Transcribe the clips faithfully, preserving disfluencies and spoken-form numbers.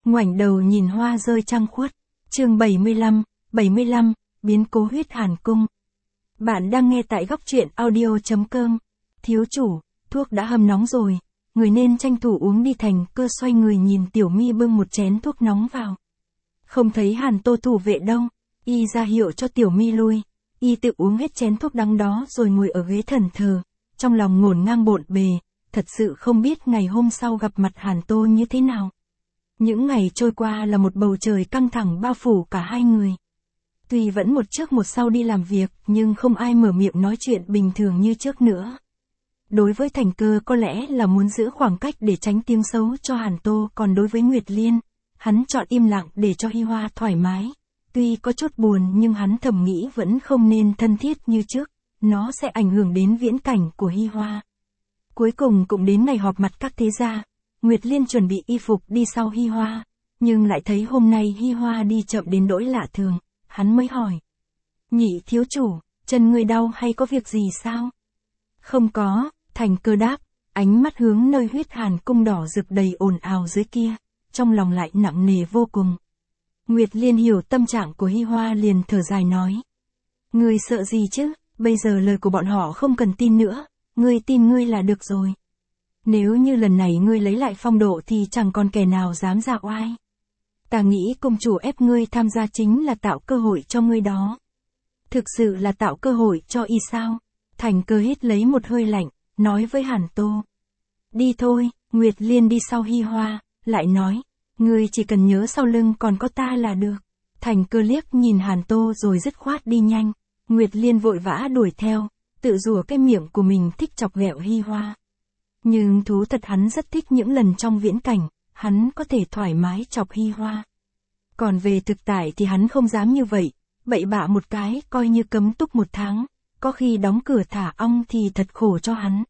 Ngoảnh đầu nhìn hoa rơi trăng khuất. Chương bảy mươi lăm, bảy mươi lăm, biến cố huyết hàn cung. Bạn đang nghe tại góc truyện audio chấm com. Thiếu chủ, thuốc đã hâm nóng rồi, người nên tranh thủ uống đi. Thành Cơ xoay người nhìn Tiểu Mi bưng một chén thuốc nóng vào. Không thấy Hàn Tô thủ vệ đâu, y ra hiệu cho Tiểu Mi lui, y tự uống hết chén thuốc đắng đó rồi ngồi ở ghế thần thờ, trong lòng ngổn ngang bộn bề, thật sự không biết ngày hôm sau gặp mặt Hàn Tô như thế nào. Những ngày trôi qua là một bầu trời căng thẳng bao phủ cả hai người. Tuy vẫn một trước một sau đi làm việc, nhưng không ai mở miệng nói chuyện bình thường như trước nữa. Đối với Thành Cơ có lẽ là muốn giữ khoảng cách để tránh tiếng xấu cho Hàn Tô, còn đối với Nguyệt Liên, hắn chọn im lặng để cho Hi Hoa thoải mái. Tuy có chút buồn nhưng hắn thầm nghĩ vẫn không nên thân thiết như trước, nó sẽ ảnh hưởng đến viễn cảnh của Hi Hoa. Cuối cùng cũng đến ngày họp mặt các thế gia, Nguyệt Liên chuẩn bị y phục đi sau Hi Hoa, nhưng lại thấy hôm nay Hi Hoa đi chậm đến nỗi lạ thường, hắn mới hỏi. Nhị thiếu chủ, chân ngươi đau hay có việc gì sao? Không có, Thành Cơ đáp, ánh mắt hướng nơi huyết hàn cung đỏ rực đầy ồn ào dưới kia, trong lòng lại nặng nề vô cùng. Nguyệt Liên hiểu tâm trạng của Hi Hoa liền thở dài nói. Ngươi sợ gì chứ, bây giờ lời của bọn họ không cần tin nữa, ngươi tin ngươi là được rồi. Nếu như lần này ngươi lấy lại phong độ thì chẳng còn kẻ nào dám ra oai. Ta nghĩ công chủ ép ngươi tham gia chính là tạo cơ hội cho ngươi đó. Thực sự là tạo cơ hội cho y sao? Thành Cơ hít lấy một hơi lạnh, nói với Hàn Tô. Đi thôi, Nguyệt Liên đi sau Hi Hoa, lại nói. Ngươi chỉ cần nhớ sau lưng còn có ta là được. Thành Cơ liếc nhìn Hàn Tô rồi dứt khoát đi nhanh. Nguyệt Liên vội vã đuổi theo, tự rủa cái miệng của mình thích chọc ghẹo Hi Hoa. Nhưng thú thật hắn rất thích những lần trong viễn cảnh, hắn có thể thoải mái chọc Hi Hoa. Còn về thực tại thì hắn không dám như vậy, bậy bạ một cái coi như cấm túc một tháng, có khi đóng cửa thả ong thì thật khổ cho hắn.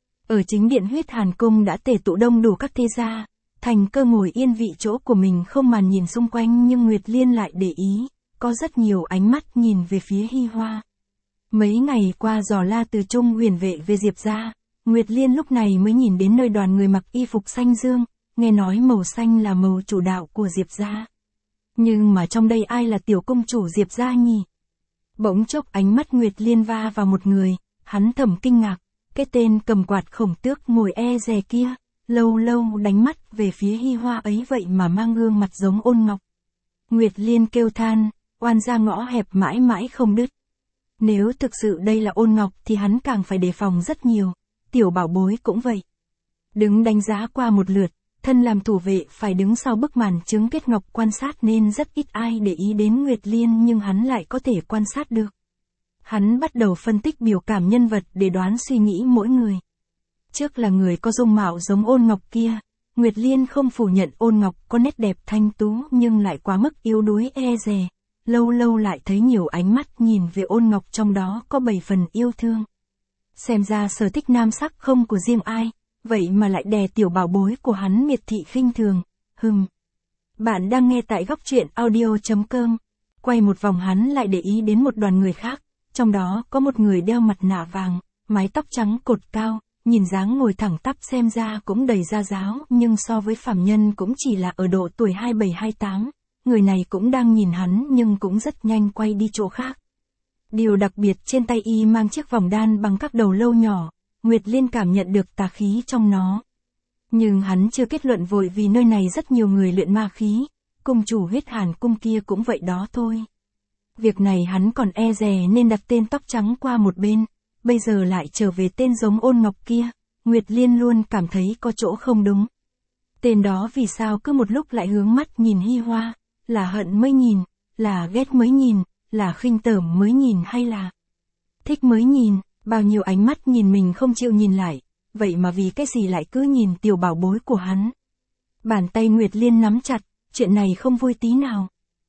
Ở chính điện huyết hàn cung đã tề tụ đông đủ các thế gia, Thành Cơ ngồi yên vị chỗ của mình không màn nhìn xung quanh, nhưng Nguyệt Liên lại để ý, có rất nhiều ánh mắt nhìn về phía Hi Hoa. Mấy ngày qua dò la từ Trung huyền vệ về Diệp gia, Nguyệt Liên lúc này mới nhìn đến nơi đoàn người mặc y phục xanh dương, nghe nói màu xanh là màu chủ đạo của Diệp gia. Nhưng mà trong đây ai là tiểu công chủ Diệp gia nhỉ? Bỗng chốc ánh mắt Nguyệt Liên va vào một người, hắn thầm kinh ngạc, cái tên cầm quạt khổng tước ngồi e dè kia, lâu lâu đánh mắt về phía Hi Hoa ấy vậy mà mang gương mặt giống Ôn Ngọc. Nguyệt Liên kêu than, oan ra ngõ hẹp mãi mãi không đứt. Nếu thực sự đây là Ôn Ngọc thì hắn càng phải đề phòng rất nhiều, tiểu bảo bối cũng vậy. Đứng đánh giá qua một lượt, thân làm thủ vệ phải đứng sau bức màn chứng kết ngọc quan sát nên rất ít ai để ý đến Nguyệt Liên, nhưng hắn lại có thể quan sát được. Hắn bắt đầu phân tích biểu cảm nhân vật để đoán suy nghĩ mỗi người. Trước là người có dung mạo giống Ôn Ngọc kia, Nguyệt Liên không phủ nhận Ôn Ngọc có nét đẹp thanh tú nhưng lại quá mức yếu đuối e dè, lâu lâu lại thấy nhiều ánh mắt nhìn về Ôn Ngọc, trong đó có bảy phần yêu thương. Xem ra sở thích nam sắc không của riêng ai, vậy mà lại đè tiểu bảo bối của hắn miệt thị khinh thường, hừm. Bạn đang nghe tại góc truyện audio chấm com. Quay một vòng hắn lại để ý đến một đoàn người khác, trong đó có một người đeo mặt nạ vàng, mái tóc trắng cột cao, nhìn dáng ngồi thẳng tắp xem ra cũng đầy gia giáo, nhưng so với phàm nhân cũng chỉ là ở độ tuổi hai mươi bảy hai mươi tám, người này cũng đang nhìn hắn nhưng cũng rất nhanh quay đi chỗ khác. Điều đặc biệt trên tay y mang chiếc vòng đan bằng các đầu lâu nhỏ, Nguyệt Liên cảm nhận được tà khí trong nó. Nhưng hắn chưa kết luận vội vì nơi này rất nhiều người luyện ma khí, cung chủ huyết hàn cung kia cũng vậy đó thôi. Việc này hắn còn e dè nên đặt tên tóc trắng qua một bên, bây giờ lại trở về tên giống Ôn Ngọc kia, Nguyệt Liên luôn cảm thấy có chỗ không đúng. Tên đó vì sao cứ một lúc lại hướng mắt nhìn Hi Hoa, là hận mới nhìn, là ghét mới nhìn, là khinh tởm mới nhìn hay là thích mới nhìn, bao nhiêu ánh mắt nhìn mình không chịu nhìn lại, vậy mà vì cái gì lại cứ nhìn tiểu bảo bối của hắn. Bàn tay Nguyệt Liên nắm chặt, chuyện này không vui tí nào.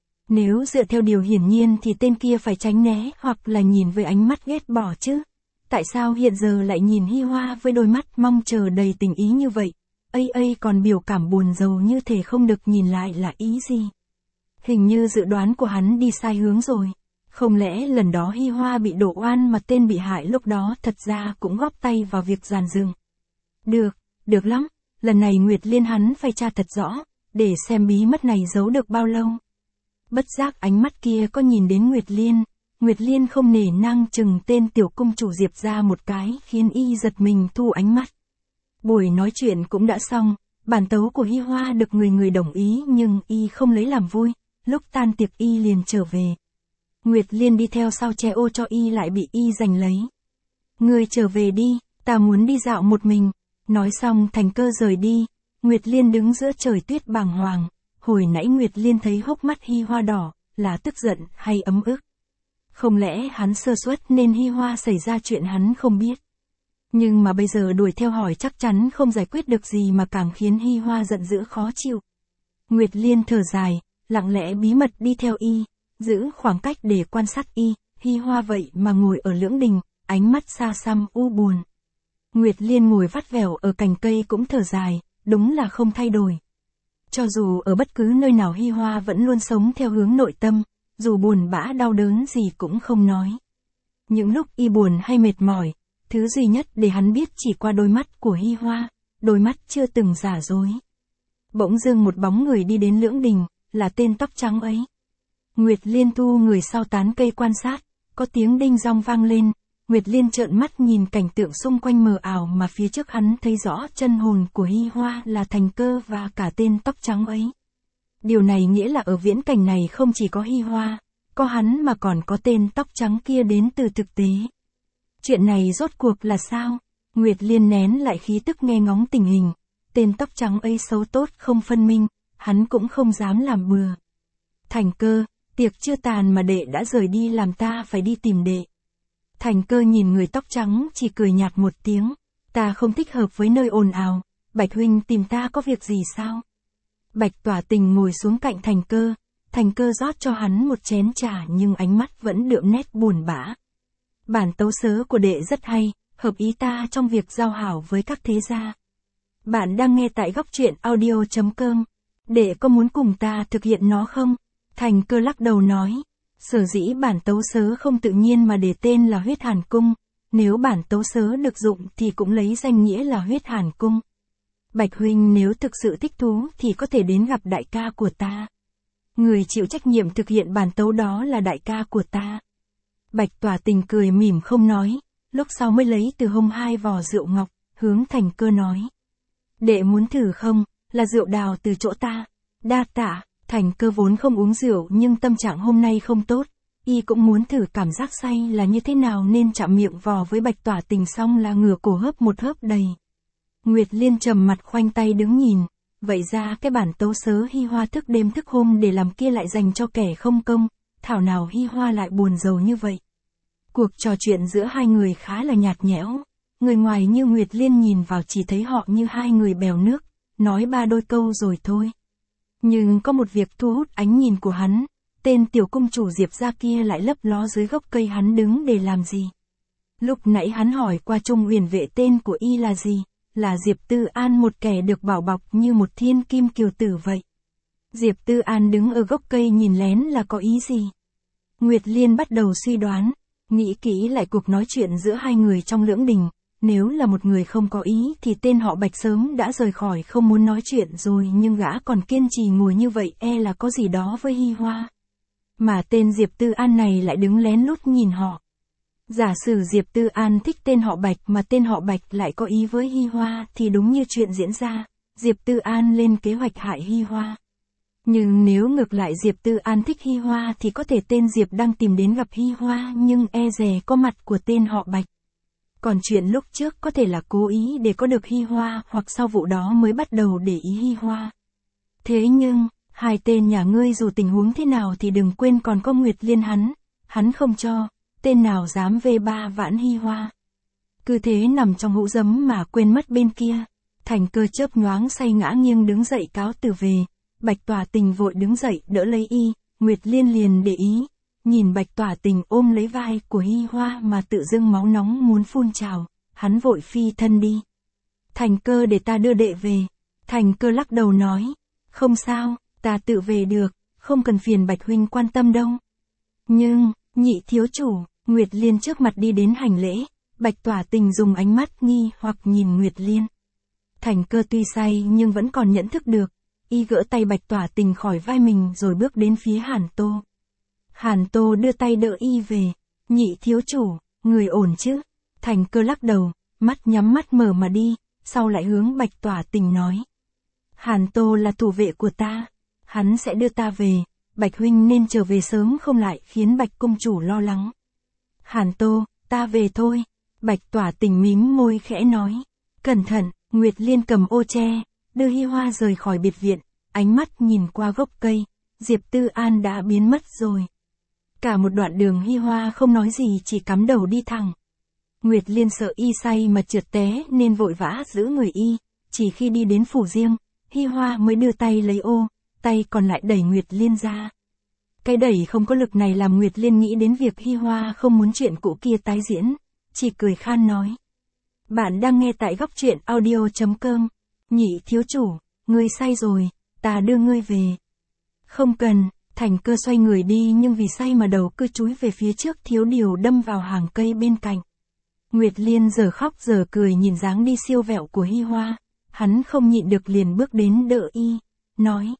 Nếu dựa theo điều hiển nhiên thì tên kia phải tránh né hoặc là nhìn với ánh mắt ghét bỏ chứ. Tại sao hiện giờ lại nhìn Hi Hoa với đôi mắt mong chờ đầy tình ý như vậy, ây ây còn biểu cảm buồn rầu như thể không được nhìn lại là ý gì? Hình như dự đoán của hắn đi sai hướng rồi. Không lẽ lần đó Hi Hoa bị đổ oan mà tên bị hại lúc đó thật ra cũng góp tay vào việc giàn dựng? Được, được lắm, lần này Nguyệt Liên hắn phải tra thật rõ, để xem bí mật này giấu được bao lâu. Bất giác ánh mắt kia có nhìn đến Nguyệt Liên, Nguyệt Liên không nể nang chừng tên tiểu cung chủ Diệp ra một cái khiến y giật mình thu ánh mắt. Buổi nói chuyện cũng đã xong, bản tấu của Hi Hoa được người người đồng ý nhưng y không lấy làm vui, lúc tan tiệc y liền trở về. Nguyệt Liên đi theo sau che ô cho y lại bị y giành lấy. Ngươi trở về đi, ta muốn đi dạo một mình. Nói xong Thành Cơ rời đi, Nguyệt Liên đứng giữa trời tuyết bàng hoàng. Hồi nãy Nguyệt Liên thấy hốc mắt Hi Hoa đỏ, là tức giận hay ấm ức. Không lẽ hắn sơ suất nên Hi Hoa xảy ra chuyện hắn không biết. Nhưng mà bây giờ đuổi theo hỏi chắc chắn không giải quyết được gì mà càng khiến Hi Hoa giận dữ khó chịu. Nguyệt Liên thở dài, lặng lẽ bí mật đi theo y, giữ khoảng cách để quan sát y. Hi Hoa vậy mà ngồi ở lưỡng đình, ánh mắt xa xăm u buồn. Nguyệt Liên ngồi vắt vẻo ở cành cây cũng thở dài, đúng là không thay đổi. Cho dù ở bất cứ nơi nào Hi Hoa vẫn luôn sống theo hướng nội tâm, dù buồn bã đau đớn gì cũng không nói. Những lúc y buồn hay mệt mỏi, thứ duy nhất để hắn biết chỉ qua đôi mắt của Hi Hoa, đôi mắt chưa từng giả dối. Bỗng dưng một bóng người đi đến lưỡng đình, là tên tóc trắng ấy. Nguyệt Liên thu người sau tán cây quan sát, có tiếng đinh dong vang lên. Nguyệt Liên trợn mắt nhìn cảnh tượng xung quanh mờ ảo mà phía trước hắn thấy rõ chân hồn của Hi Hoa là Thành Cơ và cả tên tóc trắng ấy. Điều này nghĩa là ở viễn cảnh này không chỉ có Hi Hoa, có hắn mà còn có tên tóc trắng kia đến từ thực tế. Chuyện này rốt cuộc là sao? Nguyệt Liên nén lại khí tức nghe ngóng tình hình. Tên tóc trắng ấy xấu tốt không phân minh, hắn cũng không dám làm bừa. Thành Cơ, tiệc chưa tàn mà đệ đã rời đi làm ta phải đi tìm đệ. Thành Cơ nhìn người tóc trắng chỉ cười nhạt một tiếng. Ta không thích hợp với nơi ồn ào, Bạch huynh tìm ta có việc gì sao? Bạch Tỏa Tình ngồi xuống cạnh Thành Cơ. Thành Cơ rót cho hắn một chén trà nhưng ánh mắt vẫn đượm nét buồn bã. Bản tấu sớ của đệ rất hay, hợp ý ta trong việc giao hảo với các thế gia. Bạn đang nghe tại góc truyện audio chấm com. Đệ có muốn cùng ta thực hiện nó không? Thành Cơ lắc đầu nói. Sở dĩ bản tấu sớ không tự nhiên mà để tên là Huyết Hàn Cung. Nếu bản tấu sớ được dụng thì cũng lấy danh nghĩa là Huyết Hàn Cung. Bạch huynh nếu thực sự thích thú thì có thể đến gặp đại ca của ta. Người chịu trách nhiệm thực hiện bản tấu đó là đại ca của ta. Bạch Tỏa Tình cười mỉm không nói, lúc sau mới lấy từ hông hai vò rượu ngọc, hướng Thành Cơ nói. Đệ muốn thử không, là rượu đào từ chỗ ta. Đa tạ. Thành Cơ vốn không uống rượu nhưng tâm trạng hôm nay không tốt, y cũng muốn thử cảm giác say là như thế nào nên chạm miệng vò với Bạch Tỏa Tình xong là ngửa cổ hớp một hớp đầy. Nguyệt Liên trầm mặt khoanh tay đứng nhìn, vậy ra cái bản tấu sớ Hi Hoa thức đêm thức hôm để làm kia lại dành cho kẻ không công, thảo nào Hi Hoa lại buồn rầu như vậy. Cuộc trò chuyện giữa hai người khá là nhạt nhẽo, người ngoài như Nguyệt Liên nhìn vào chỉ thấy họ như hai người bèo nước, nói ba đôi câu rồi thôi. Nhưng có một việc thu hút ánh nhìn của hắn, tên tiểu cung chủ Diệp gia kia lại lấp ló dưới gốc cây hắn đứng để làm gì. Lúc nãy hắn hỏi qua Trung Huyền vệ tên của y là gì, là Diệp Tư An, một kẻ được bảo bọc như một thiên kim kiều tử vậy. Diệp Tư An đứng ở gốc cây nhìn lén là có ý gì? Nguyệt Liên bắt đầu suy đoán, nghĩ kỹ lại cuộc nói chuyện giữa hai người trong lưỡng đình. Nếu là một người không có ý thì tên họ Bạch sớm đã rời khỏi không muốn nói chuyện rồi, nhưng gã còn kiên trì ngồi như vậy e là có gì đó với Hi Hoa. Mà tên Diệp Tư An này lại đứng lén lút nhìn họ. Giả sử Diệp Tư An thích tên họ Bạch mà tên họ Bạch lại có ý với Hi Hoa thì đúng như chuyện diễn ra, Diệp Tư An lên kế hoạch hại Hi Hoa. Nhưng nếu ngược lại Diệp Tư An thích Hi Hoa thì có thể tên Diệp đang tìm đến gặp Hi Hoa nhưng e dè có mặt của tên họ Bạch. Còn chuyện lúc trước có thể là cố ý để có được Hi Hoa hoặc sau vụ đó mới bắt đầu để ý Hi Hoa. Thế nhưng, hai tên nhà ngươi dù tình huống thế nào thì đừng quên còn có Nguyệt Liên hắn, hắn không cho, tên nào dám vê ba vãn Hi Hoa. Cứ thế nằm trong hũ giấm mà quên mất bên kia. Thành Cơ chớp nhoáng say ngã nghiêng đứng dậy cáo từ về, Bạch Tỏa Tình vội đứng dậy đỡ lấy y, Nguyệt Liên liền để ý. Nhìn Bạch Tỏa Tình ôm lấy vai của Hi Hoa mà tự dưng máu nóng muốn phun trào, hắn vội phi thân đi. Thành Cơ để ta đưa đệ về. Thành Cơ lắc đầu nói, không sao, ta tự về được, không cần phiền Bạch huynh quan tâm đâu. Nhưng, nhị thiếu chủ, Nguyệt Liên trước mặt đi đến hành lễ, Bạch Tỏa Tình dùng ánh mắt nghi hoặc nhìn Nguyệt Liên. Thành Cơ tuy say nhưng vẫn còn nhận thức được, y gỡ tay Bạch Tỏa Tình khỏi vai mình rồi bước đến phía Hàn Tô. Hàn Tô đưa tay đỡ y về. Nhị thiếu chủ, người ổn chứ? Thành Cơ lắc đầu, mắt nhắm mắt mở mà đi, sau lại hướng Bạch Tỏa Tình nói. Hàn Tô là thủ vệ của ta, hắn sẽ đưa ta về, Bạch huynh nên trở về sớm không lại khiến Bạch công chủ lo lắng. Hàn Tô, ta về thôi. Bạch Tỏa Tình mím môi khẽ nói. Cẩn thận. Nguyệt Liên cầm ô che, đưa Hi Hoa rời khỏi biệt viện, ánh mắt nhìn qua gốc cây, Diệp Tư An đã biến mất rồi. Cả một đoạn đường Hi Hoa không nói gì chỉ cắm đầu đi thẳng. Nguyệt Liên sợ y say mà trượt té nên vội vã giữ người y, chỉ khi đi đến phủ riêng, Hi Hoa mới đưa tay lấy ô, tay còn lại đẩy Nguyệt Liên ra. Cái đẩy không có lực này làm Nguyệt Liên nghĩ đến việc Hi Hoa không muốn chuyện cũ kia tái diễn, chỉ cười khan nói. Bạn đang nghe tại góc truyện audio chấm com. Nhị thiếu chủ, ngươi say rồi, ta đưa ngươi về. Không cần. Thành Cơ xoay người đi nhưng vì say mà đầu cứ chúi về phía trước thiếu điều đâm vào hàng cây bên cạnh. Nguyệt Liên giờ khóc giờ cười nhìn dáng đi siêu vẹo của Hi Hoa, hắn không nhịn được liền bước đến đỡ y, nói.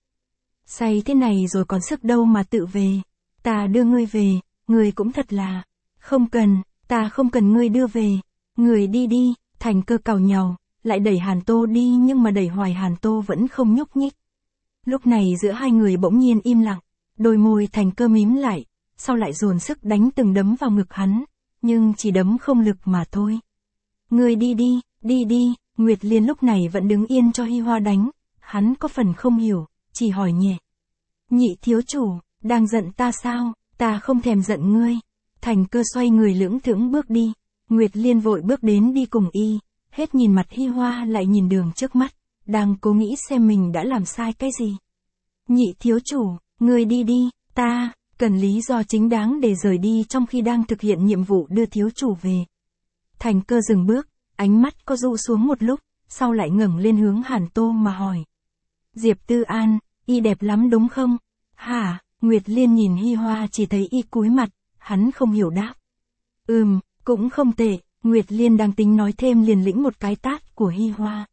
Say thế này rồi còn sức đâu mà tự về, ta đưa ngươi về, ngươi cũng thật là. Không cần, ta không cần ngươi đưa về, người đi đi. Thành Cơ càu nhàu, lại đẩy Hàn Tô đi nhưng mà đẩy hoài Hàn Tô vẫn không nhúc nhích. Lúc này giữa hai người bỗng nhiên im lặng, đôi môi Thành Cơ mím lại, sau lại dồn sức đánh từng đấm vào ngực hắn, nhưng chỉ đấm không lực mà thôi. Người đi đi, đi đi. Nguyệt Liên lúc này vẫn đứng yên cho Hi Hoa đánh, hắn có phần không hiểu, chỉ hỏi nhẹ. Nhị thiếu chủ, đang giận ta sao? Ta không thèm giận ngươi. Thành Cơ xoay người lưỡng thững bước đi. Nguyệt Liên vội bước đến đi cùng y, hết nhìn mặt Hi Hoa lại nhìn đường trước mắt, đang cố nghĩ xem mình đã làm sai cái gì. Nhị thiếu chủ, ngươi đi đi, ta cần lý do chính đáng để rời đi trong khi đang thực hiện nhiệm vụ đưa thiếu chủ về. Thành Cơ dừng bước, ánh mắt có dụ xuống một lúc, sau lại ngẩng lên hướng Hàn Tô mà hỏi. Diệp Tư An, y đẹp lắm đúng không? Hả? Nguyệt Liên nhìn Hi Hoa chỉ thấy y cúi mặt, hắn không hiểu đáp. Ừm. Cũng không tệ. Nguyệt Liên đang tính nói thêm liền lĩnh một cái tát của Hi Hoa.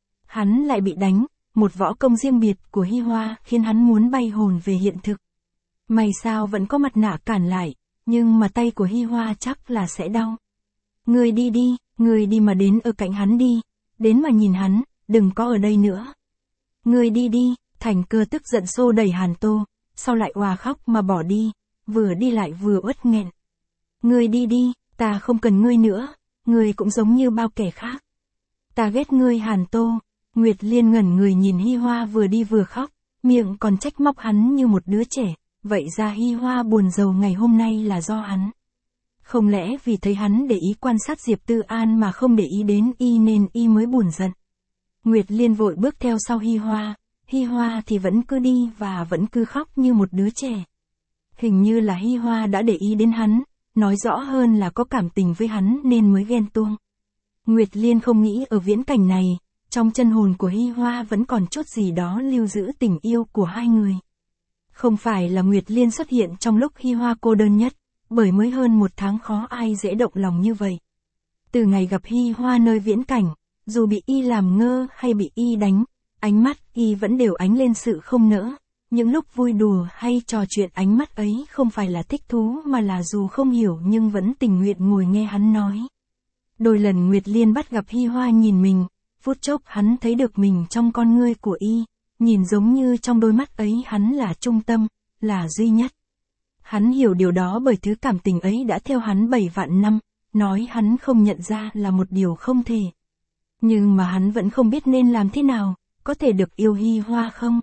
Hắn lại bị đánh, một võ công riêng biệt của Hi Hoa khiến hắn muốn bay hồn về hiện thực. May sao vẫn có mặt nạ cản lại, nhưng mà tay của Hi Hoa chắc là sẽ đau. Người đi đi, người đi mà đến ở cạnh hắn đi, đến mà nhìn hắn, đừng có ở đây nữa. Người đi đi. Thành Cơ tức giận xô đẩy Hàn Tô, sau lại òa khóc mà bỏ đi, vừa đi lại vừa uất nghẹn. Người đi đi. Ta không cần ngươi nữa, ngươi cũng giống như bao kẻ khác. Ta ghét ngươi Hàn Tô. Nguyệt Liên ngẩn người nhìn Hi Hoa vừa đi vừa khóc, miệng còn trách móc hắn như một đứa trẻ, vậy ra Hi Hoa buồn rầu ngày hôm nay là do hắn. Không lẽ vì thấy hắn để ý quan sát Diệp Tư An mà không để ý đến y nên y mới buồn giận. Nguyệt Liên vội bước theo sau Hi Hoa, Hi Hoa thì vẫn cứ đi và vẫn cứ khóc như một đứa trẻ. Hình như là Hi Hoa đã để ý đến hắn. Nói rõ hơn là có cảm tình với hắn nên mới ghen tuông. Nguyệt Liên không nghĩ ở viễn cảnh này, trong chân hồn của Hi Hoa vẫn còn chút gì đó lưu giữ tình yêu của hai người. Không phải là Nguyệt Liên xuất hiện trong lúc Hi Hoa cô đơn nhất, bởi mới hơn một tháng khó ai dễ động lòng như vậy. Từ ngày gặp Hi Hoa nơi viễn cảnh, dù bị y làm ngơ hay bị y đánh, ánh mắt y vẫn đều ánh lên sự không nỡ. Những lúc vui đùa hay trò chuyện ánh mắt ấy không phải là thích thú mà là dù không hiểu nhưng vẫn tình nguyện ngồi nghe hắn nói. Đôi lần Nguyệt Liên bắt gặp Hi Hoa nhìn mình, phút chốc hắn thấy được mình trong con ngươi của y, nhìn giống như trong đôi mắt ấy hắn là trung tâm, là duy nhất. Hắn hiểu điều đó bởi thứ cảm tình ấy đã theo hắn bảy vạn năm, nói hắn không nhận ra là một điều không thể. Nhưng mà hắn vẫn không biết nên làm thế nào, có thể được yêu Hi Hoa không?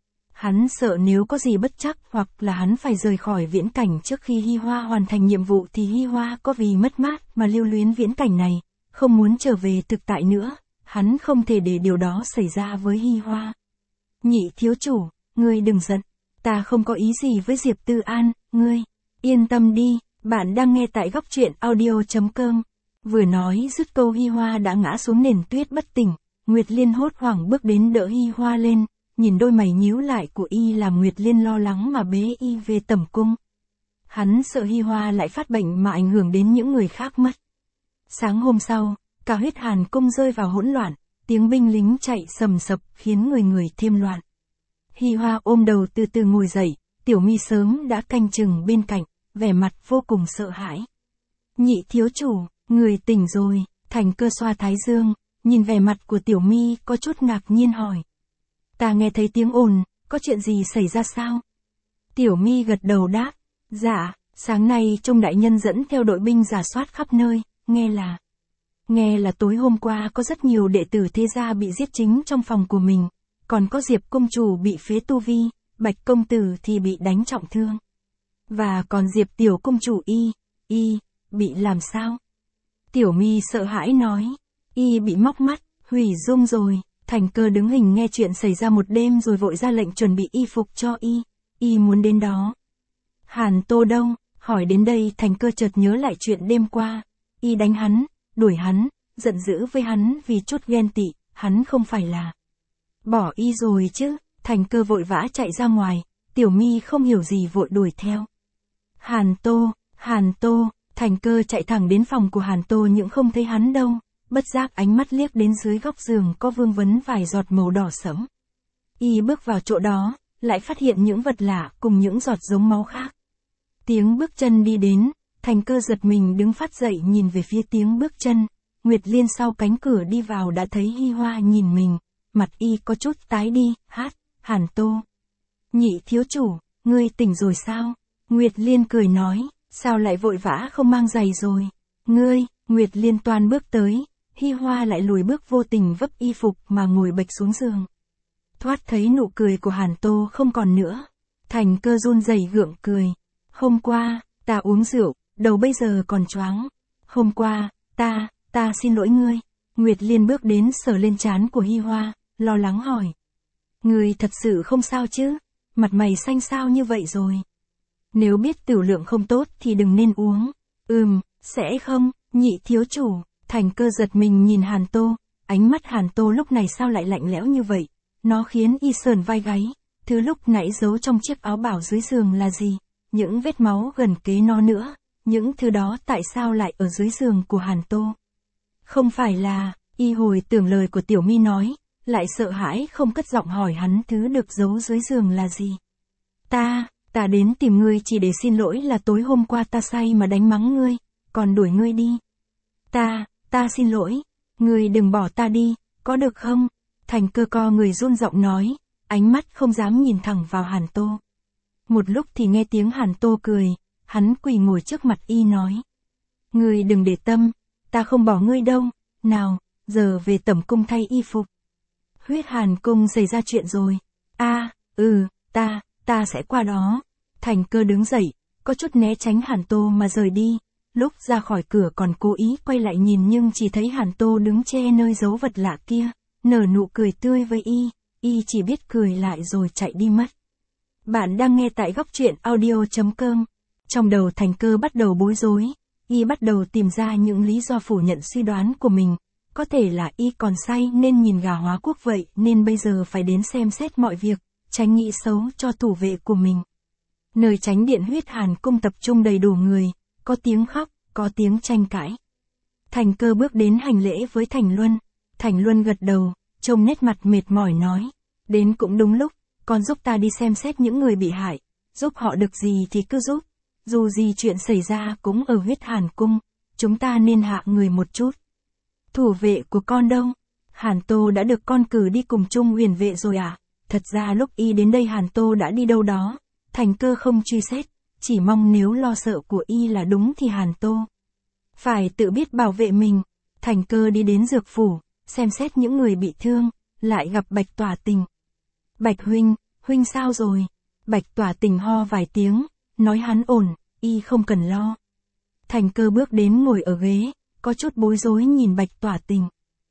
Hắn sợ nếu có gì bất trắc hoặc là hắn phải rời khỏi viễn cảnh trước khi Hi Hoa hoàn thành nhiệm vụ thì Hi Hoa có vì mất mát mà lưu luyến viễn cảnh này, không muốn trở về thực tại nữa, hắn không thể để điều đó xảy ra với Hi Hoa. Nhị thiếu chủ, ngươi đừng giận, ta không có ý gì với Diệp Tư An, ngươi, yên tâm đi, bạn đang nghe tại góc truyện audio chấm com. Vừa nói dứt câu Hi Hoa đã ngã xuống nền tuyết bất tỉnh, Nguyệt Liên hốt hoảng bước đến đỡ Hi Hoa lên. Nhìn đôi mày nhíu lại của y làm Nguyệt Liên lo lắng mà bế y về tẩm cung. Hắn sợ Hi Hoa lại phát bệnh mà ảnh hưởng đến những người khác mất. Sáng hôm sau, cả huyết hàn cung rơi vào hỗn loạn, tiếng binh lính chạy sầm sập khiến người người thêm loạn. Hi Hoa ôm đầu từ từ ngồi dậy, Tiểu Mi sớm đã canh chừng bên cạnh, vẻ mặt vô cùng sợ hãi. Nhị thiếu chủ, người tỉnh rồi, Thành Cơ xoa thái dương, nhìn vẻ mặt của Tiểu Mi có chút ngạc nhiên hỏi. Ta nghe thấy tiếng ồn, có chuyện gì xảy ra sao? Tiểu Mi gật đầu đáp, dạ, sáng nay Trung đại nhân dẫn theo đội binh rà soát khắp nơi, nghe là... Nghe là tối hôm qua có rất nhiều đệ tử thế gia bị giết chính trong phòng của mình, còn có Diệp công chủ bị phế tu vi, Bạch công tử thì bị đánh trọng thương. Và còn Diệp tiểu công chủ y, y, bị làm sao? Tiểu Mi sợ hãi nói, y bị móc mắt, hủy dung rồi. Thành Cơ đứng hình nghe chuyện xảy ra một đêm rồi vội ra lệnh chuẩn bị y phục cho y, y muốn đến đó. Hàn Tô đâu? Hỏi đến đây Thành Cơ chợt nhớ lại chuyện đêm qua, y đánh hắn, đuổi hắn, giận dữ với hắn vì chút ghen tị, hắn không phải là bỏ y rồi chứ? Thành Cơ vội vã chạy ra ngoài, Tiểu Mi không hiểu gì vội đuổi theo. Hàn Tô, Hàn Tô, Thành Cơ chạy thẳng đến phòng của Hàn Tô nhưng không thấy hắn đâu, bất giác ánh mắt liếc đến dưới góc giường có vương vấn vài giọt màu đỏ sẫm. Y bước vào chỗ đó, lại phát hiện những vật lạ cùng những giọt giống máu khác. Tiếng bước chân đi đến, Thành Cơ giật mình đứng phát dậy nhìn về phía tiếng bước chân, Nguyệt Liên sau cánh cửa đi vào đã thấy Hi Hoa nhìn mình, mặt y có chút tái đi, hát, Hàn Tô. Nhị thiếu chủ, ngươi tỉnh rồi sao? Nguyệt Liên cười nói, sao lại vội vã không mang giày rồi? Ngươi, Nguyệt Liên toan bước tới, Hi Hoa lại lùi bước vô tình vấp y phục mà ngồi bệch xuống giường. Thoát thấy nụ cười của Hàn Tô không còn nữa. Thành Cơ run rẩy gượng cười. Hôm qua, ta uống rượu, đầu bây giờ còn choáng. Hôm qua, ta, ta xin lỗi ngươi. Nguyệt Liên bước đến sờ lên trán của Hi Hoa, lo lắng hỏi. Ngươi thật sự không sao chứ? Mặt mày xanh xao như vậy rồi. Nếu biết tửu lượng không tốt thì đừng nên uống. Ừm, sẽ không, nhị thiếu chủ. Thành Cơ giật mình nhìn Hàn Tô, ánh mắt Hàn Tô lúc này sao lại lạnh lẽo như vậy, nó khiến y sờn vai gáy, thứ lúc nãy giấu trong chiếc áo bảo dưới giường là gì, những vết máu gần kế nó nữa, những thứ đó tại sao lại ở dưới giường của Hàn Tô. Không phải là, y hồi tưởng lời của Tiểu Mi nói, lại sợ hãi không cất giọng hỏi hắn thứ được giấu dưới giường là gì. Ta, ta đến tìm ngươi chỉ để xin lỗi là tối hôm qua ta say mà đánh mắng ngươi, còn đuổi ngươi đi. Ta, ta xin lỗi, ngươi đừng bỏ ta đi, có được không? Thành Cơ co người run giọng nói, ánh mắt không dám nhìn thẳng vào Hàn Tô. Một lúc thì nghe tiếng Hàn Tô cười, hắn quỳ ngồi trước mặt y nói. Ngươi đừng để tâm, ta không bỏ ngươi đâu, nào, giờ về tẩm cung thay y phục. Huyết Hàn cung xảy ra chuyện rồi. A, à, ừ, ta, ta sẽ qua đó. Thành Cơ đứng dậy, có chút né tránh Hàn Tô mà rời đi. Lúc ra khỏi cửa còn cố ý quay lại nhìn nhưng chỉ thấy Hàn Tô đứng che nơi giấu vật lạ kia, nở nụ cười tươi với y, y chỉ biết cười lại rồi chạy đi mất. Bạn đang nghe tại góc truyện audio chấm com. Trong đầu Thành Cơ bắt đầu bối rối, y bắt đầu tìm ra những lý do phủ nhận suy đoán của mình. Có thể là y còn say nên nhìn gà hóa quốc vậy nên bây giờ phải đến xem xét mọi việc, tránh nghĩ xấu cho thủ vệ của mình. Nơi tránh điện Huyết Hàn cung tập trung đầy đủ người, có tiếng khóc, có tiếng tranh cãi. Thành Cơ bước đến hành lễ với Thành Luân. Thành Luân gật đầu, trông nét mặt mệt mỏi nói. Đến cũng đúng lúc, con giúp ta đi xem xét những người bị hại, giúp họ được gì thì cứ giúp. Dù gì chuyện xảy ra cũng ở Huyết Hàn cung, chúng ta nên hạ người một chút. Thủ vệ của con đâu? Hàn Tô đã được con cử đi cùng Trung Huyền vệ rồi à? Thật ra lúc y đến đây Hàn Tô đã đi đâu đó. Thành Cơ không truy xét, chỉ mong nếu lo sợ của y là đúng thì Hàn Tô phải tự biết bảo vệ mình. Thành Cơ đi đến dược phủ, xem xét những người bị thương, lại gặp Bạch Tỏa Tình. Bạch huynh, huynh sao rồi? Bạch Tỏa Tình ho vài tiếng, nói hắn ổn, y không cần lo. Thành Cơ bước đến ngồi ở ghế, có chút bối rối nhìn Bạch Tỏa Tình.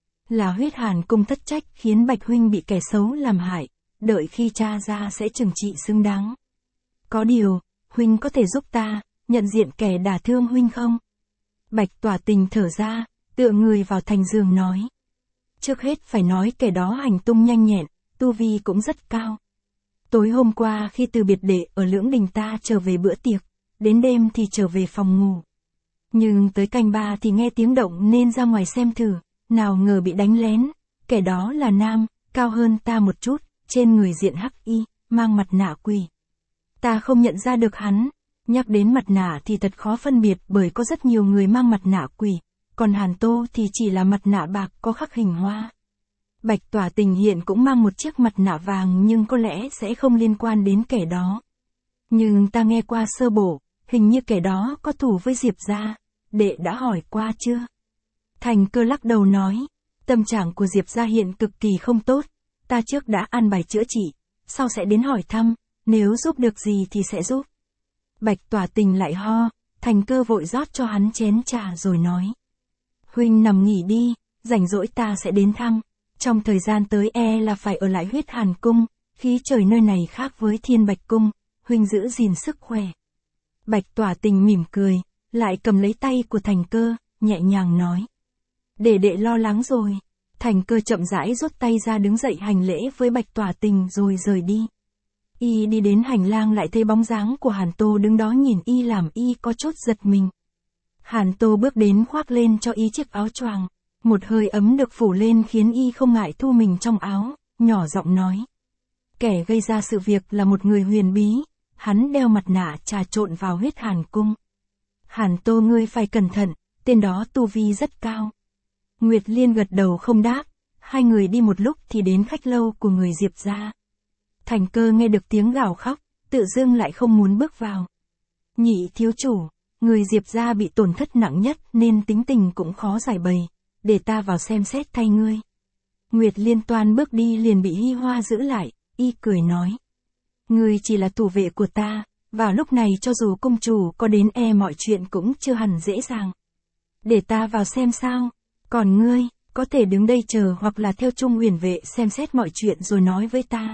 Là Huyết Hàn cung thất trách khiến Bạch huynh bị kẻ xấu làm hại, đợi khi tra ra sẽ trừng trị xứng đáng. Có điều, huynh có thể giúp ta, nhận diện kẻ đả thương huynh không? Bạch Tỏa Tình thở ra, tựa người vào thành giường nói. Trước hết phải nói kẻ đó hành tung nhanh nhẹn, tu vi cũng rất cao. Tối hôm qua khi từ biệt đệ ở Lưỡng Đình ta trở về bữa tiệc, đến đêm thì trở về phòng ngủ. Nhưng tới canh ba thì nghe tiếng động nên ra ngoài xem thử, nào ngờ bị đánh lén. Kẻ đó là nam, cao hơn ta một chút, trên người diện hắc y, mang mặt nạ quỷ. Ta không nhận ra được hắn. Nhắc đến mặt nạ thì thật khó phân biệt bởi có rất nhiều người mang mặt nạ quỷ, còn Hàn Tô thì chỉ là mặt nạ bạc có khắc hình hoa. Bạch Tỏa Tình hiện cũng mang một chiếc mặt nạ vàng nhưng có lẽ sẽ không liên quan đến kẻ đó. Nhưng ta nghe qua sơ bộ, hình như kẻ đó có thù với Diệp gia, đệ đã hỏi qua chưa? Thành Cơ lắc đầu nói, tâm trạng của Diệp gia hiện cực kỳ không tốt, ta trước đã an bài chữa trị, sau sẽ đến hỏi thăm, nếu giúp được gì thì sẽ giúp. Bạch Tỏa Tình lại ho, Thành Cơ vội rót cho hắn chén trà rồi nói. Huynh nằm nghỉ đi, rảnh rỗi ta sẽ đến thăm, trong thời gian tới e là phải ở lại Huyết Hàn Cung, khí trời nơi này khác với Thiên Bạch Cung, huynh giữ gìn sức khỏe. Bạch Tỏa Tình mỉm cười, lại cầm lấy tay của Thành Cơ, nhẹ nhàng nói. Để đệ lo lắng rồi. Thành Cơ chậm rãi rút tay ra đứng dậy hành lễ với Bạch Tỏa Tình rồi rời đi. Y đi đến hành lang lại thấy bóng dáng của Hàn Tô đứng đó nhìn y làm y có chút giật mình. Hàn Tô bước đến khoác lên cho y chiếc áo choàng, một hơi ấm được phủ lên khiến y không ngại thu mình trong áo, nhỏ giọng nói. Kẻ gây ra sự việc là một người huyền bí, hắn đeo mặt nạ trà trộn vào Huyết Hàn Cung. Hàn Tô ngươi phải cẩn thận, tên đó tu vi rất cao. Nguyệt Liên gật đầu không đáp, hai người đi một lúc thì đến khách lâu của người Diệp gia. Thành Cơ nghe được tiếng gào khóc, tự dưng lại không muốn bước vào. Nhị thiếu chủ, người Diệp gia bị tổn thất nặng nhất nên tính tình cũng khó giải bày, để ta vào xem xét thay ngươi. Nguyệt Liên toan bước đi liền bị Hi Hoa giữ lại, y cười nói. Ngươi chỉ là thủ vệ của ta, vào lúc này cho dù công chủ có đến e mọi chuyện cũng chưa hẳn dễ dàng. Để ta vào xem sao, còn ngươi, có thể đứng đây chờ hoặc là theo Trung Huyền vệ xem xét mọi chuyện rồi nói với ta.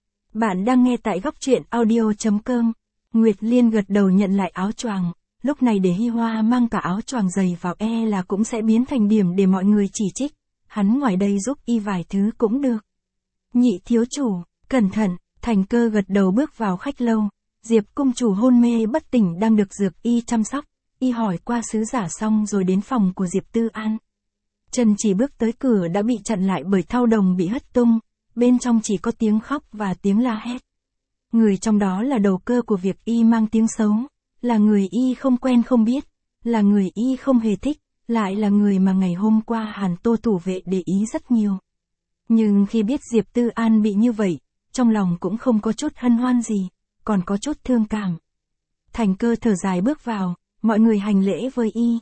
Bạn đang nghe tại góc truyện audio chấm com. Nguyệt Liên gật đầu nhận lại áo choàng, lúc này để Hi Hoa mang cả áo choàng dày vào e là cũng sẽ biến thành điểm để mọi người chỉ trích, hắn ngoài đây giúp y vài thứ cũng được. Nhị thiếu chủ, cẩn thận, Thành Cơ gật đầu bước vào khách lâu, Diệp cung chủ hôn mê bất tỉnh đang được Dược Y chăm sóc, y hỏi qua sứ giả xong rồi đến phòng của Diệp Tư An. Chân chỉ bước tới cửa đã bị chặn lại bởi thau đồng bị hất tung, bên trong chỉ có tiếng khóc và tiếng la hét. Người trong đó là đầu cơ của việc y mang tiếng xấu, là người y không quen không biết, là người y không hề thích, lại là người mà ngày hôm qua Hàn Tô thủ vệ để ý rất nhiều. Nhưng khi biết Diệp Tư An bị như vậy, trong lòng cũng không có chút hân hoan gì, còn có chút thương cảm. Thành Cơ thở dài bước vào, mọi người hành lễ với y.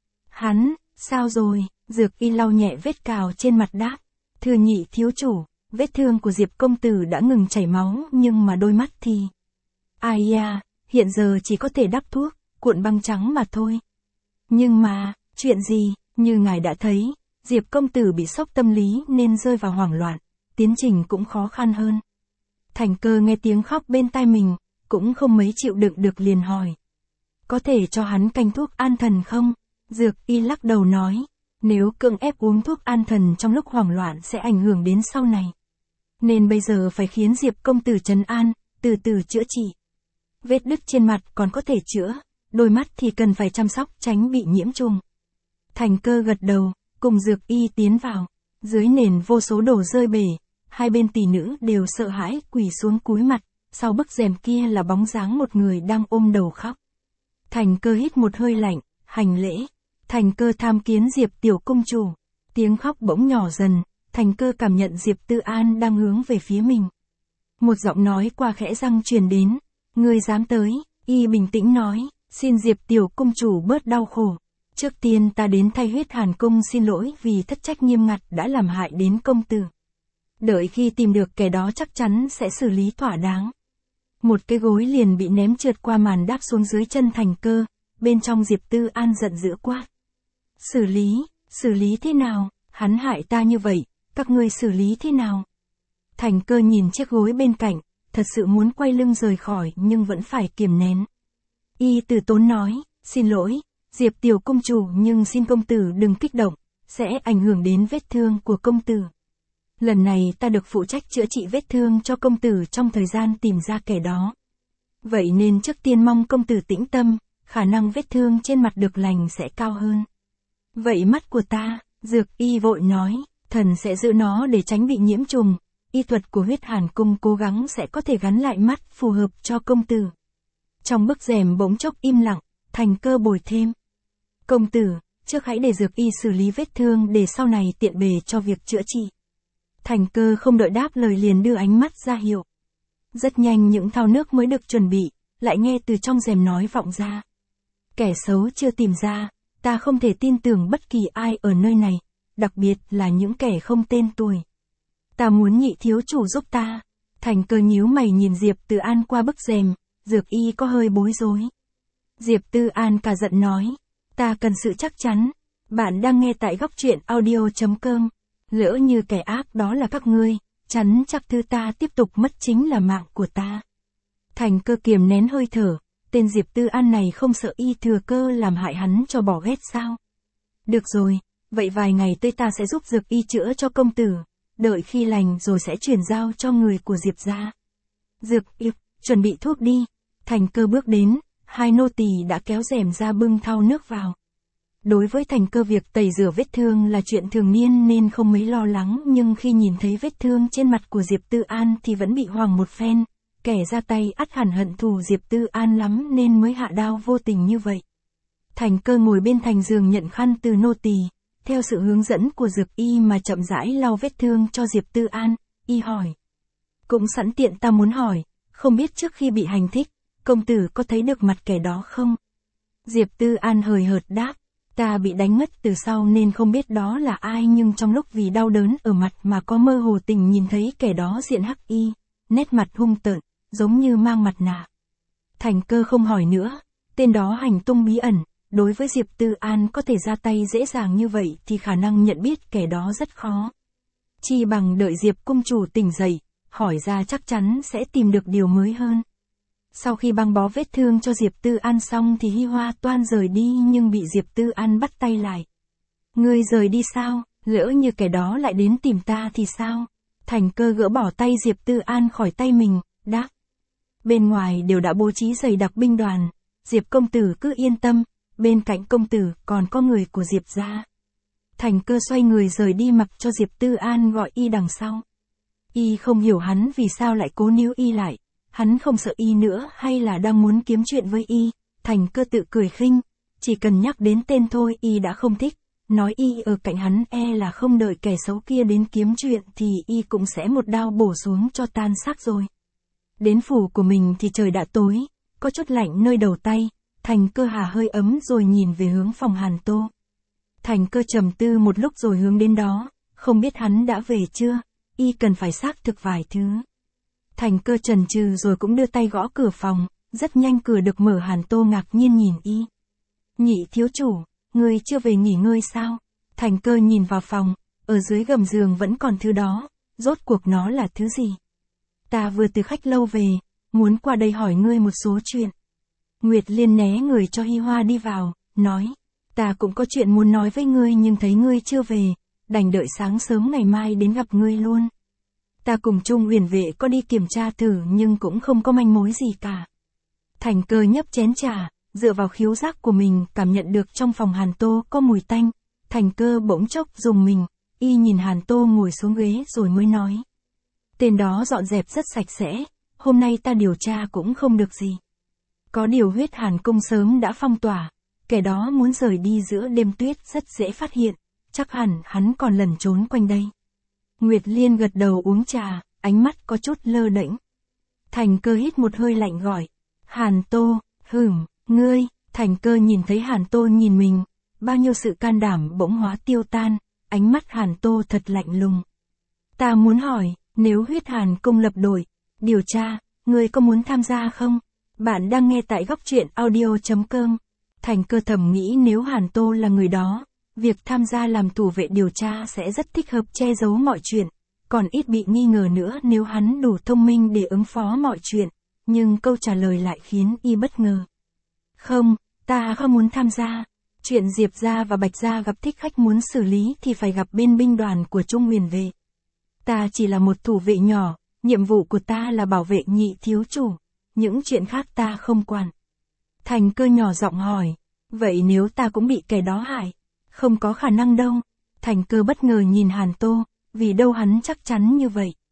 Hắn, sao rồi? Dược Y lau nhẹ vết cào trên mặt đáp. Thưa nhị thiếu chủ, vết thương của Diệp công tử đã ngừng chảy máu nhưng mà đôi mắt thì... Ai da, hiện giờ chỉ có thể đắp thuốc, cuộn băng trắng mà thôi. Nhưng mà, chuyện gì, như ngài đã thấy, Diệp công tử bị sốc tâm lý nên rơi vào hoảng loạn, tiến trình cũng khó khăn hơn. Thành Cơ nghe tiếng khóc bên tai mình, cũng không mấy chịu đựng được liền hỏi. Có thể cho hắn canh thuốc an thần không? Dược Y lắc đầu nói, nếu cưỡng ép uống thuốc an thần trong lúc hoảng loạn sẽ ảnh hưởng đến sau này. Nên bây giờ phải khiến Diệp công tử trấn an, từ từ chữa trị. Vết đứt trên mặt còn có thể chữa, đôi mắt thì cần phải chăm sóc tránh bị nhiễm trùng. Thành Cơ gật đầu, cùng Dược Y tiến vào, dưới nền vô số đồ rơi bể, hai bên tỷ nữ đều sợ hãi quỳ xuống cúi mặt, sau bức rèm kia là bóng dáng một người đang ôm đầu khóc. Thành Cơ hít một hơi lạnh, hành lễ. Thành Cơ tham kiến Diệp tiểu công chủ. Tiếng khóc bỗng nhỏ dần, Thành Cơ cảm nhận Diệp Tư An đang hướng về phía mình. Một giọng nói qua khẽ răng truyền đến, ngươi dám tới, y bình tĩnh nói, xin Diệp tiểu công chủ bớt đau khổ. Trước tiên ta đến thay Huyết Hàn Cung xin lỗi vì thất trách nghiêm ngặt đã làm hại đến công tử. Đợi khi tìm được kẻ đó chắc chắn sẽ xử lý thỏa đáng. Một cái gối liền bị ném trượt qua màn đáp xuống dưới chân Thành Cơ, bên trong Diệp Tư An giận dữ quát. Xử lý, xử lý thế nào, hắn hại ta như vậy, các ngươi xử lý thế nào? Thành Cơ nhìn chiếc gối bên cạnh, thật sự muốn quay lưng rời khỏi nhưng vẫn phải kiềm nén. Y từ tốn nói, xin lỗi, Diệp tiểu công chủ nhưng xin công tử đừng kích động, sẽ ảnh hưởng đến vết thương của công tử. Lần này ta được phụ trách chữa trị vết thương cho công tử trong thời gian tìm ra kẻ đó. Vậy nên trước tiên mong công tử tĩnh tâm, khả năng vết thương trên mặt được lành sẽ cao hơn. Vậy mắt của ta, Dược Y vội nói, thần sẽ giữ nó để tránh bị nhiễm trùng, y thuật của huyết hàn cung cố gắng sẽ có thể gắn lại mắt phù hợp cho công tử. Trong bức rèm bỗng chốc im lặng, Thành Cơ bồi thêm. Công tử, trước hãy để dược y xử lý vết thương để sau này tiện bề cho việc chữa trị. Thành Cơ không đợi đáp lời liền đưa ánh mắt ra hiệu. Rất nhanh những thau nước mới được chuẩn bị, lại nghe từ trong rèm nói vọng ra. Kẻ xấu chưa tìm ra, ta không thể tin tưởng bất kỳ ai ở nơi này, đặc biệt là những kẻ không tên tuổi. Ta muốn nhị thiếu chủ giúp ta. Thành Cơ nhíu mày nhìn Diệp Tư An qua bức rèm, dược y có hơi bối rối. Diệp Tư An cả giận nói, ta cần sự chắc chắn. Bạn đang nghe tại góc truyện audio chấm com. Lỡ như kẻ ác đó là các ngươi, chắn chắc thứ ta tiếp tục mất chính là mạng của ta. Thành Cơ kiềm nén hơi thở, tên Diệp Tư An này không sợ y thừa cơ làm hại hắn cho bỏ ghét sao? Được rồi, vậy vài ngày tới ta sẽ giúp dược y chữa cho công tử, đợi khi lành rồi sẽ chuyển giao cho người của Diệp gia. Dược y, chuẩn bị thuốc đi. Thành Cơ bước đến, hai nô tỳ đã kéo rèm ra bưng thau nước vào. Đối với Thành Cơ việc tẩy rửa vết thương là chuyện thường niên nên không mấy lo lắng, nhưng khi nhìn thấy vết thương trên mặt của Diệp Tư An thì vẫn bị hoảng một phen. Kẻ ra tay ắt hẳn hận thù Diệp Tư An lắm nên mới hạ đao vô tình như vậy. Thành Cơ ngồi bên thành giường nhận khăn từ nô tỳ, theo sự hướng dẫn của dược y mà chậm rãi lau vết thương cho Diệp Tư An, y hỏi. Cũng sẵn tiện ta muốn hỏi, không biết trước khi bị hành thích, công tử có thấy được mặt kẻ đó không? Diệp Tư An hời hợt đáp, ta bị đánh ngất từ sau nên không biết đó là ai, nhưng trong lúc vì đau đớn ở mặt mà có mơ hồ tình nhìn thấy kẻ đó diện hắc y, nét mặt hung tợn, giống như mang mặt nạ. Thành Cơ không hỏi nữa, tên đó hành tung bí ẩn, đối với Diệp Tư An có thể ra tay dễ dàng như vậy thì khả năng nhận biết kẻ đó rất khó. Chi bằng đợi Diệp cung chủ tỉnh dậy, hỏi ra chắc chắn sẽ tìm được điều mới hơn. Sau khi băng bó vết thương cho Diệp Tư An xong thì Hi Hoa toan rời đi nhưng bị Diệp Tư An bắt tay lại. Ngươi rời đi sao, lỡ như kẻ đó lại đến tìm ta thì sao? Thành Cơ gỡ bỏ tay Diệp Tư An khỏi tay mình, đáp. Bên ngoài đều đã bố trí dày đặc binh đoàn, Diệp công tử cứ yên tâm, bên cạnh công tử còn có người của Diệp gia. Thành Cơ xoay người rời đi mặc cho Diệp Tư An gọi y đằng sau. Y không hiểu hắn vì sao lại cố níu y lại, hắn không sợ y nữa hay là đang muốn kiếm chuyện với y. Thành Cơ tự cười khinh, chỉ cần nhắc đến tên thôi y đã không thích, nói y ở cạnh hắn e là không đợi kẻ xấu kia đến kiếm chuyện thì y cũng sẽ một đao bổ xuống cho tan xác rồi. Đến phủ của mình thì trời đã tối, có chút lạnh nơi đầu tay, Thành Cơ hà hơi ấm rồi nhìn về hướng phòng Hàn Tô. Thành Cơ trầm tư một lúc rồi hướng đến đó, không biết hắn đã về chưa, y cần phải xác thực vài thứ. Thành Cơ chần chừ rồi cũng đưa tay gõ cửa phòng, rất nhanh cửa được mở. Hàn Tô ngạc nhiên nhìn y. Nhị thiếu chủ, ngươi chưa về nghỉ ngơi sao? Thành Cơ nhìn vào phòng, ở dưới gầm giường vẫn còn thứ đó, rốt cuộc nó là thứ gì? Ta vừa từ khách lâu về, muốn qua đây hỏi ngươi một số chuyện. Nguyệt Liên né người cho Hi Hoa đi vào, nói, ta cũng có chuyện muốn nói với ngươi nhưng thấy ngươi chưa về, đành đợi sáng sớm ngày mai đến gặp ngươi luôn. Ta cùng Trung Huyền vệ có đi kiểm tra thử nhưng cũng không có manh mối gì cả. Thành Cơ nhấp chén trà, dựa vào khiếu giác của mình cảm nhận được trong phòng Hàn Tô có mùi tanh. Thành Cơ bỗng chốc rùng mình, y nhìn Hàn Tô ngồi xuống ghế rồi mới nói. Tên đó dọn dẹp rất sạch sẽ, hôm nay ta điều tra cũng không được gì. Có điều huyết Hàn cung sớm đã phong tỏa, kẻ đó muốn rời đi giữa đêm tuyết rất dễ phát hiện, chắc hẳn hắn còn lẩn trốn quanh đây. Nguyệt Liên gật đầu uống trà, ánh mắt có chút lơ đễnh. Thành Cơ hít một hơi lạnh gọi, Hàn Tô, hửm, ngươi. Thành Cơ nhìn thấy Hàn Tô nhìn mình, bao nhiêu sự can đảm bỗng hóa tiêu tan, ánh mắt Hàn Tô thật lạnh lùng. Ta muốn hỏi, nếu huyết Hàn cung lập đội, điều tra, ngươi có muốn tham gia không? Bạn đang nghe tại góc truyện audio chấm com. Thành Cơ thầm nghĩ nếu Hàn Tô là người đó, việc tham gia làm thủ vệ điều tra sẽ rất thích hợp che giấu mọi chuyện, còn ít bị nghi ngờ nữa nếu hắn đủ thông minh để ứng phó mọi chuyện, nhưng câu trả lời lại khiến y bất ngờ. Không, ta không muốn tham gia. Chuyện Diệp gia và Bạch gia gặp thích khách muốn xử lý thì phải gặp bên binh đoàn của Trung Huyền vệ. Ta chỉ là một thủ vệ nhỏ, nhiệm vụ của ta là bảo vệ nhị thiếu chủ, những chuyện khác ta không quản. Thành Cơ nhỏ giọng hỏi, vậy nếu ta cũng bị kẻ đó hại? Không có khả năng đâu. Thành Cơ bất ngờ nhìn Hàn Tô, vì đâu hắn chắc chắn như vậy.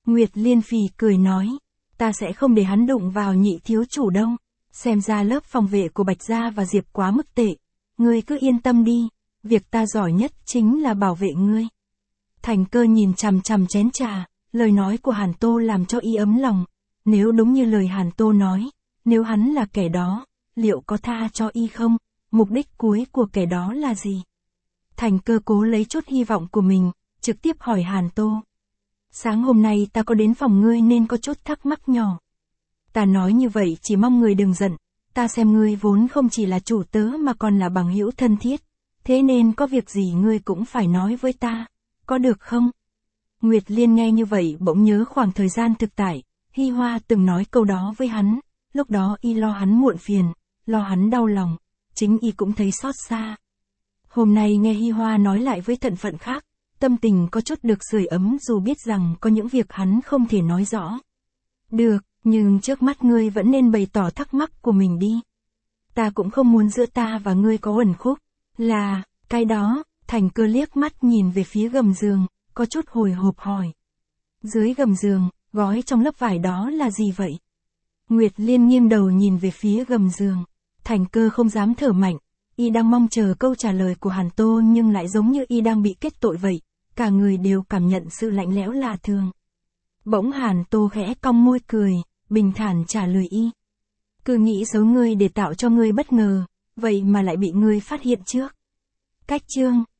Nguyệt Liên phì cười nói, ta sẽ không để hắn đụng vào nhị thiếu chủ đâu. Xem ra lớp phòng vệ của Bạch Gia và Diệp quá mức tệ. Ngươi cứ yên tâm đi, việc ta giỏi nhất chính là bảo vệ ngươi. Thành Cơ nhìn chằm chằm chén trà, lời nói của Hàn Tô làm cho y ấm lòng. Nếu đúng như lời Hàn Tô nói, nếu hắn là kẻ đó, liệu có tha cho y không? Mục đích cuối của kẻ đó là gì? Thành Cơ cố lấy chút hy vọng của mình, trực tiếp hỏi Hàn Tô. Sáng hôm nay ta có đến phòng ngươi nên có chút thắc mắc nhỏ. Ta nói như vậy chỉ mong người đừng giận, ta xem ngươi vốn không chỉ là chủ tớ mà còn là bằng hữu thân thiết, thế nên có việc gì ngươi cũng phải nói với ta, có được không? Nguyệt Liên nghe như vậy bỗng nhớ khoảng thời gian thực tại, Hi Hoa từng nói câu đó với hắn, lúc đó y lo hắn muộn phiền, lo hắn đau lòng, chính y cũng thấy xót xa. Hôm nay nghe Hi Hoa nói lại với thân phận khác, tâm tình có chút được sưởi ấm dù biết rằng có những việc hắn không thể nói rõ. Được, nhưng trước mắt ngươi vẫn nên bày tỏ thắc mắc của mình đi. Ta cũng không muốn giữa ta và ngươi có uẩn khúc, là, cái đó. Thành Cơ liếc mắt nhìn về phía gầm giường, có chút hồi hộp hỏi. Dưới gầm giường, gói trong lớp vải đó là gì vậy? Nguyệt Liên nghiêng đầu nhìn về phía gầm giường. Thành Cơ không dám thở mạnh, y đang mong chờ câu trả lời của Hàn Tô nhưng lại giống như y đang bị kết tội vậy, cả người đều cảm nhận sự lạnh lẽo lạ thường. Bỗng Hàn Tô khẽ cong môi cười, bình thản trả lời y. Cứ nghĩ xấu ngươi để tạo cho ngươi bất ngờ, vậy mà lại bị ngươi phát hiện trước. Cách chương